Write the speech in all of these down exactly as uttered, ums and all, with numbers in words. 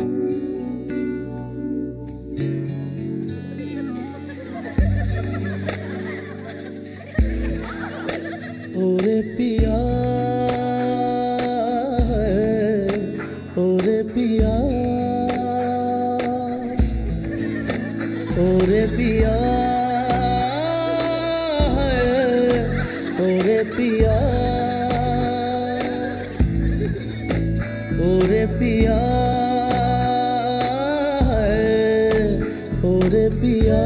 ओरे पिया ओरे पिया ओरे पिया ओरे पिया ओरे पिया ओरे पिया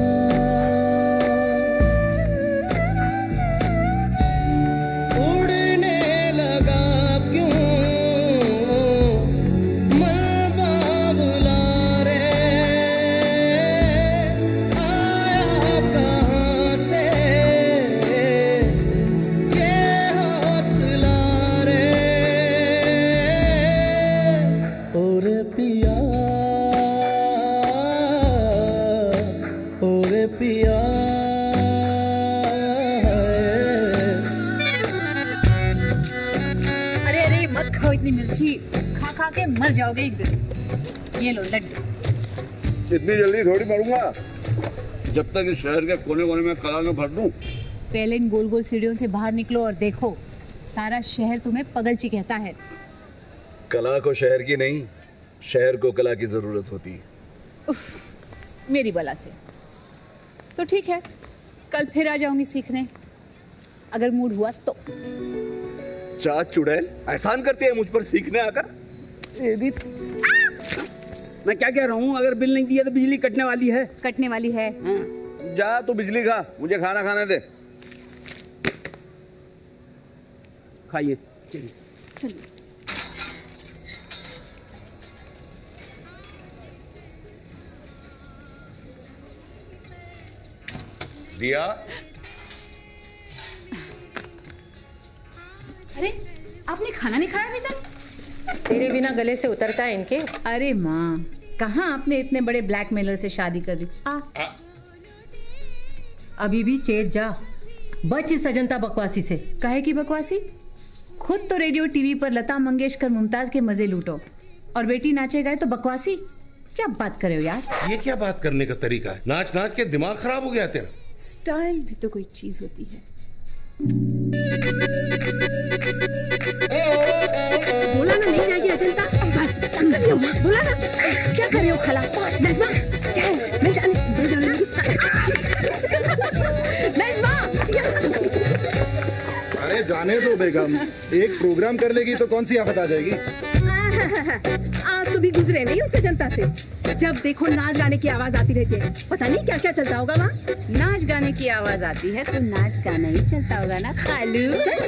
मिर्ची खा खा के मर जाओगे एक दिन। ये लो लड्डू। इतनी जल्दी थोड़ी मरूंगा, जब तक इस शहर के कोने कोने में कला न भर दूं। पहले इन गोल गोल सीढ़ियों से बाहर निकलो और देखो, सारा शहर तुम्हें पगलची कहता है। कला को शहर की नहीं, शहर को कला की जरूरत होती है। उफ, मेरी बला से। तो ठीक है, कल फिर आ जाऊंगी सीखने, अगर मूड हुआ तो। चाँद चुड़ैल एहसान करती है मुझ पर सीखने आकर। मैं क्या कह रहा हूँ, अगर बिल नहीं दिया तो बिजली कटने वाली है। कटने वाली है। हाँ। जा तू बिजली खा, मुझे खाना खाने दे। खाइए चलिए। चलिए। दिया। अरे आपने खाना नहीं खाया अभी तक? तेरे बिना गले से उतरता है इनके। अरे माँ, कहाँ आपने इतने बड़े ब्लैकमेलर से शादी कर दी? आ। आ। अभी भी चेत जा, बच इस अजंता बकवासी से। काहे की बकवासी? खुद तो रेडियो टीवी पर लता मंगेशकर मुमताज के मजे लूटो और बेटी नाचे गए तो बकवासी। क्या बात करे हो यार? ये क्या बात करने का तरीका है? नाच नाच के दिमाग खराब हो गया तेरा। स्टाइल भी तो कोई चीज होती है। बोला ना नहीं जाएगी अजंता, बस बोला ना। क्या कर रहे हो खाला? नजमा जाओ, मैं जाने मैं जाने नजमा। अरे जाने दो बेगम, एक प्रोग्राम कर लेगी तो कौन सी आफत आ जाएगी। आज तो भी गुजरे नहीं उस अजंता से, जब देखो नाच गाने की आवाज आती रहती है। पता नहीं क्या क्या चलता होगा वहाँ। नाच गाने की आवाज आती है तो नाच गाना ही चलता होगा ना खालू।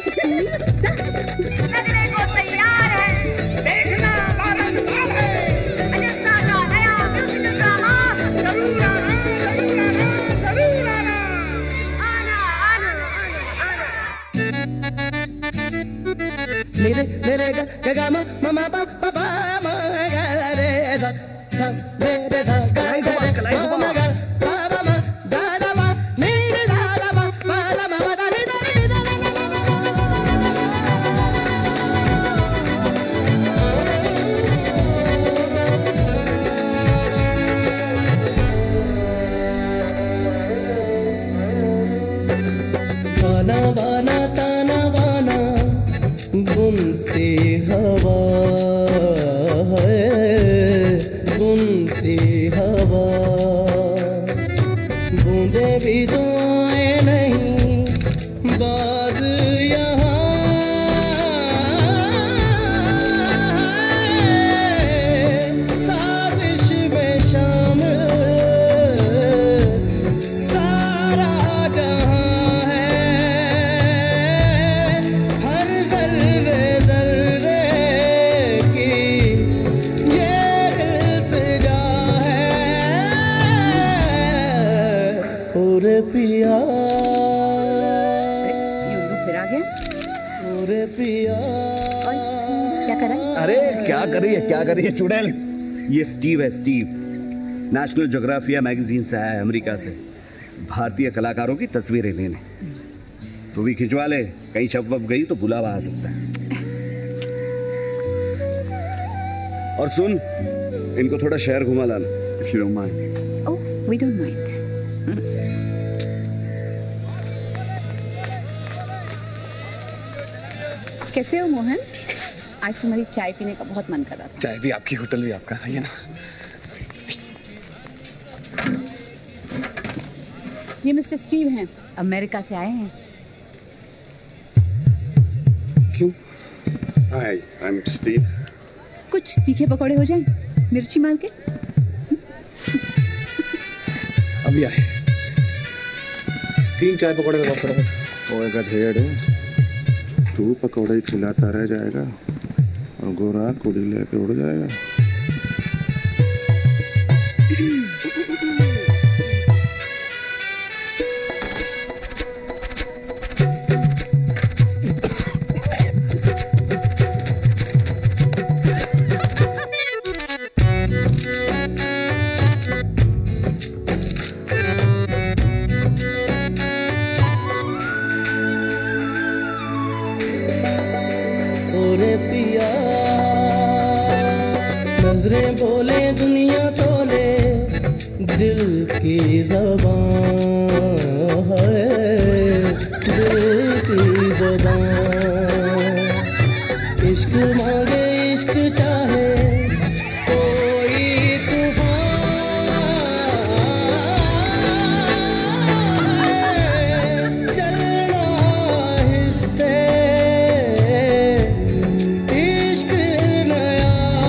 लगने को तैयार है, देखना बारह साल है। अजंता का नया म्यूजिक ड्रामा जरूर आना, जरूर आना, जरूर आना। आना आना आना आना। मेरे मेरे ग ग ग म म म प प प म ग रे ध ध रे रे ध ग ग रे म म ग प प म ग ध म नि रे ध ध म प ल म ध नि ध नि ध न न बाना बाना ताना बाना बुनती हवा है, बुनती हवा। बूंदे भी तो आए नहीं बाज यहाँ, साजिश में शामिल सारा जहाँ है। हर जर्रे जर्रे की ये इल्तिजा है। ओरे पिया फिर आ गया। ओरे पिया क्या कर रहा है? अरे क्या कर रही है, क्या कर रही है चुड़ैल? ये स्टीव है, स्टीव। नेशनल ज्योग्राफिया मैगजीन से आया है अमेरिका से, भारतीय कलाकारों की तस्वीरें लेने। तू भी खिंचवा ले, कहीं छप वप गई तो बुलावा आ सकता है। और सुन, इनको थोड़ा शहर घुमा लाना। If you don't mind. Oh, we don't mind. कैसे हो मोहन? आज से हमारी चाय पीने का बहुत मन कर रहा था। चाय भी आपकी, होटल भी आपका, आइए ना। ये मिस्टर स्टीव हैं, अमेरिका से आए हैं। क्यों? Hi, I'm Steve. कुछ तीखे पकौड़े हो जाएं, मिर्ची मार के। अभी आए। तीन चाय पकौड़े का ऑफर है। होएगा ढेर है। तू पकौड़े चिल्लाता रह जाएगा और गोरा कुड़ी लेके उड़ जाएगा। नजरें बोले दुनिया तोले दिल की ज़बान है, दिल की ज़बान। इश्क मांगे इश्क चाहे कोई तूफान, चलना हिस्से इश्क नया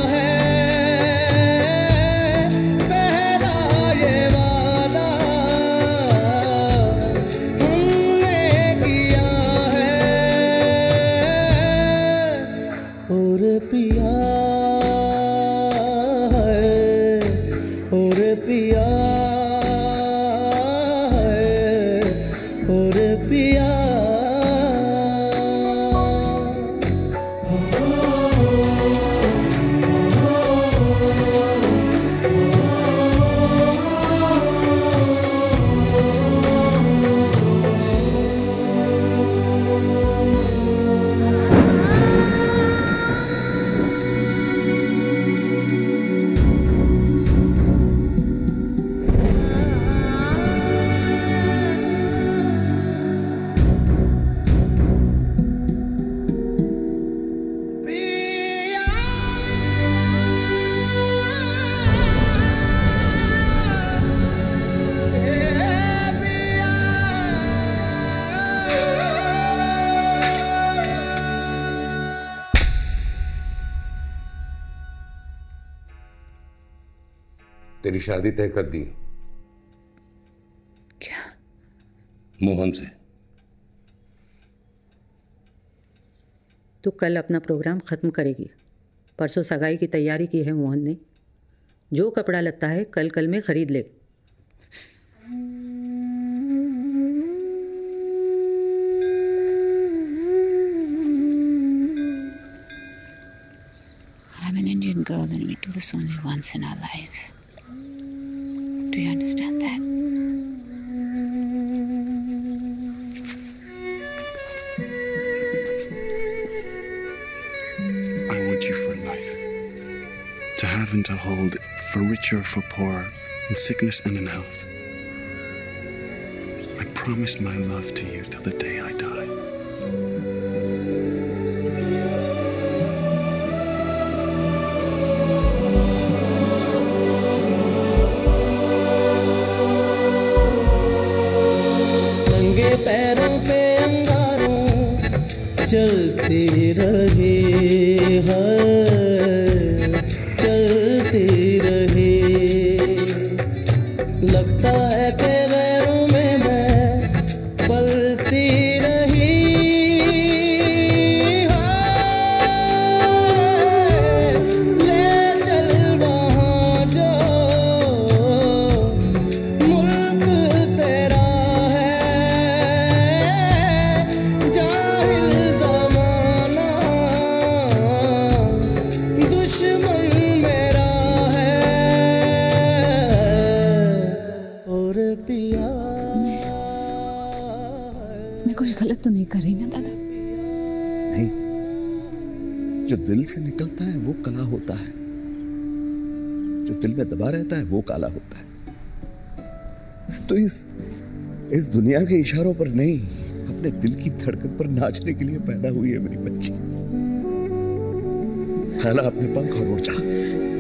तेरी शादी तय कर दी। क्या? मोहन से। तू कल अपना प्रोग्राम ख़त्म करेगी। परसों सगाई की तैयारी की है मोहन ने। जो कपड़ा लगता है कल कल में ख़रीद ले। I'm an Indian girl and we do this only once in our lives. Do you understand that? I want you for life. To have and to hold, for richer or for poorer, in sickness and in health. I promise my love to you till the day I die. पैरों पे अंगारों चलते रहे हैं, चलते रहे। लगता है कि गैरों में मैं पलती रही। ले चल वहाँ जो मुल्क तेरा दुश्मन मेरा है और पिया। मैं कुछ गलत तो नहीं कर रही ना दादा? नहीं, जो दिल से निकलता है वो कला होता है। जो दिल में दबा रहता है वो काला होता है। तो इस इस दुनिया के इशारों पर नहीं, अपने दिल की धड़कन पर नाचने के लिए पैदा हुई है मेरी बच्ची। फैला अपने पंख और उड़ जा।